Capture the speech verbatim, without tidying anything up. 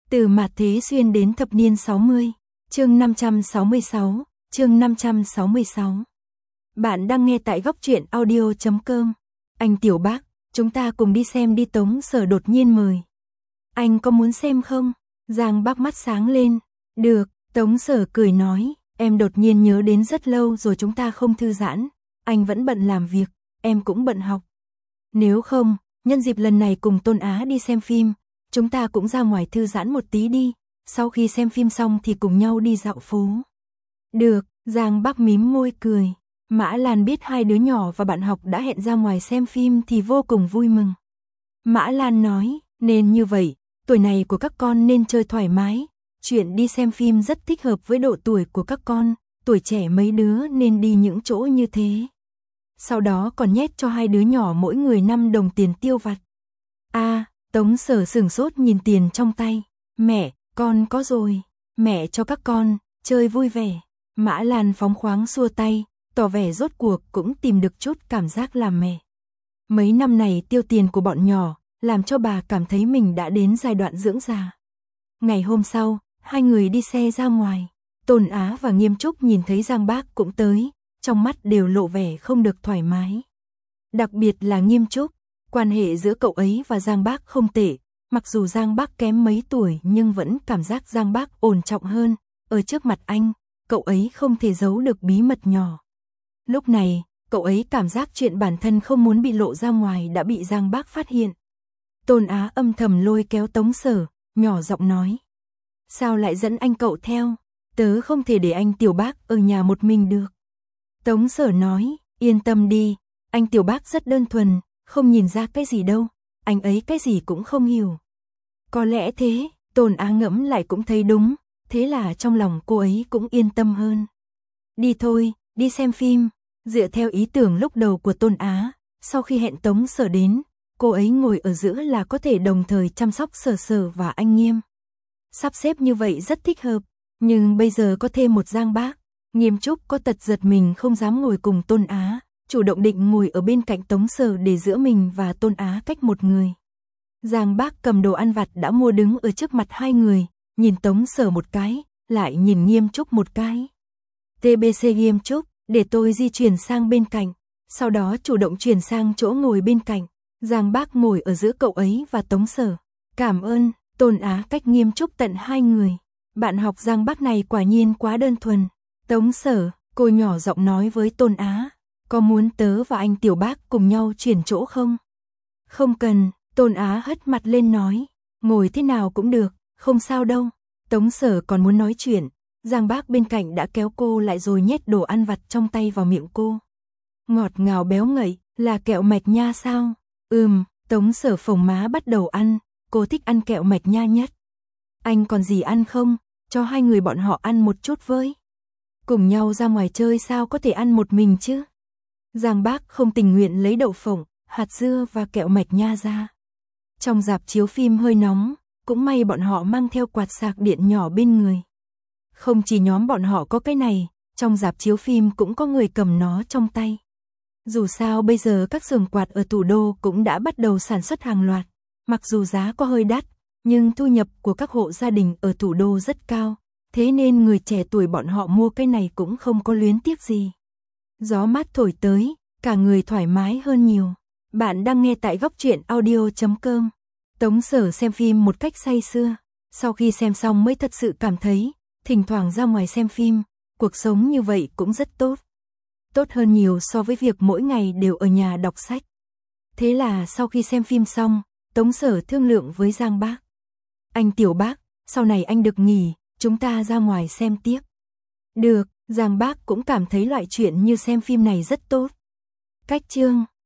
Từ mạt thế xuyên đến thập niên sáu mươi, chương năm trăm sáu mươi sáu, chương năm trăm sáu mươi sáu. Bạn đang nghe tại góc truyện audio chấm com. Anh Tiểu Bác, chúng ta cùng đi xem đi, Tống Sở đột nhiên mời. Anh có muốn xem không? Giang Bác mắt sáng lên. Được, Tống Sở cười nói, em đột nhiên nhớ đến rất lâu rồi chúng ta không thư giãn. Anh vẫn bận làm việc, em cũng bận học. Nếu không, nhân dịp lần này cùng Tôn Á đi xem phim, chúng ta cũng ra ngoài thư giãn một tí đi, sau khi xem phim xong thì cùng nhau đi dạo phố. Được, Giang Bác mím môi cười. Mã Lan biết hai đứa nhỏ và bạn học đã hẹn ra ngoài xem phim thì vô cùng vui mừng. Mã Lan nói, nên như vậy, tuổi này của các con nên chơi thoải mái, chuyện đi xem phim rất thích hợp với độ tuổi của các con, tuổi trẻ mấy đứa nên đi những chỗ như thế. Sau đó còn nhét cho hai đứa nhỏ mỗi người năm đồng tiền tiêu vặt. A, Tống Sở sửng sốt nhìn tiền trong tay. Mẹ, con có rồi, mẹ cho các con, chơi vui vẻ. Mã Lan phóng khoáng xua tay, tỏ vẻ rốt cuộc cũng tìm được chút cảm giác làm mẹ. Mấy năm này tiêu tiền của bọn nhỏ, làm cho bà cảm thấy mình đã đến giai đoạn dưỡng già. Ngày hôm sau, hai người đi xe ra ngoài. Tôn Á và Nghiêm Trúc nhìn thấy Giang Bác cũng tới, trong mắt đều lộ vẻ không được thoải mái. Đặc biệt là Nghiêm Trúc, quan hệ giữa cậu ấy và Giang Bác không tệ, mặc dù Giang Bác kém mấy tuổi nhưng vẫn cảm giác Giang Bác ổn trọng hơn, ở trước mặt anh, cậu ấy không thể giấu được bí mật nhỏ. Lúc này, cậu ấy cảm giác chuyện bản thân không muốn bị lộ ra ngoài đã bị Giang Bác phát hiện. Tôn Á âm thầm lôi kéo Tống Sở, nhỏ giọng nói. Sao lại dẫn anh cậu theo? Tớ không thể để anh Tiểu Bác ở nhà một mình được. Tống Sở nói, yên tâm đi, anh Tiểu Bác rất đơn thuần, không nhìn ra cái gì đâu, anh ấy cái gì cũng không hiểu. Có lẽ thế, Tôn Á ngẫm lại cũng thấy đúng, thế là trong lòng cô ấy cũng yên tâm hơn. Đi thôi, đi xem phim, dựa theo ý tưởng lúc đầu của Tôn Á, sau khi hẹn Tống Sở đến, cô ấy ngồi ở giữa là có thể đồng thời chăm sóc Sở Sở và anh Nghiêm. Sắp xếp như vậy rất thích hợp, nhưng bây giờ có thêm một Giang Bác, Nghiêm Trúc có tật giật mình không dám ngồi cùng Tôn Á, chủ động định ngồi ở bên cạnh Tống Sở để giữa mình và Tôn Á cách một người. Giang Bác cầm đồ ăn vặt đã mua đứng ở trước mặt hai người, nhìn Tống Sở một cái, lại nhìn Nghiêm Trúc một cái. tê bê xê Nghiêm Trúc, để tôi di chuyển sang bên cạnh, sau đó chủ động chuyển sang chỗ ngồi bên cạnh. Giang Bác ngồi ở giữa cậu ấy và Tống Sở. Cảm ơn, Tôn Á cách Nghiêm Trúc tận hai người. Bạn học Giang Bác này quả nhiên quá đơn thuần. Tống Sở, cô nhỏ giọng nói với Tôn Á, có muốn tớ và anh Tiểu Bác cùng nhau chuyển chỗ không? Không cần, Tôn Á hất mặt lên nói, ngồi thế nào cũng được, không sao đâu. Tống Sở còn muốn nói chuyện, Giang Bác bên cạnh đã kéo cô lại rồi nhét đồ ăn vặt trong tay vào miệng cô. Ngọt ngào béo ngậy, là kẹo mạch nha sao? Ừm, Tống Sở phồng má bắt đầu ăn, cô thích ăn kẹo mạch nha nhất. Anh còn gì ăn không? Cho hai người bọn họ ăn một chút với. Cùng nhau ra ngoài chơi sao có thể ăn một mình chứ? Giang Bác không tình nguyện lấy đậu phộng, hạt dưa và kẹo mạch nha ra. Trong rạp chiếu phim hơi nóng, cũng may bọn họ mang theo quạt sạc điện nhỏ bên người. Không chỉ nhóm bọn họ có cái này, trong rạp chiếu phim cũng có người cầm nó trong tay. Dù sao bây giờ các xưởng quạt ở thủ đô cũng đã bắt đầu sản xuất hàng loạt, mặc dù giá có hơi đắt, nhưng thu nhập của các hộ gia đình ở thủ đô rất cao, thế nên người trẻ tuổi bọn họ mua cái này cũng không có luyến tiếc gì. Gió mát thổi tới, cả người thoải mái hơn nhiều. Bạn đang nghe tại góc truyện audio chấm com. Tống Sở xem phim một cách say sưa, sau khi xem xong mới thật sự cảm thấy, thỉnh thoảng ra ngoài xem phim, cuộc sống như vậy cũng rất tốt. Tốt hơn nhiều so với việc mỗi ngày đều ở nhà đọc sách. Thế là sau khi xem phim xong, Tống Sở thương lượng với Giang Bác. Anh Tiểu Bác, sau này anh được nghỉ, chúng ta ra ngoài xem tiếp. Được, Giang Bác cũng cảm thấy loại chuyện như xem phim này rất tốt. Cách chương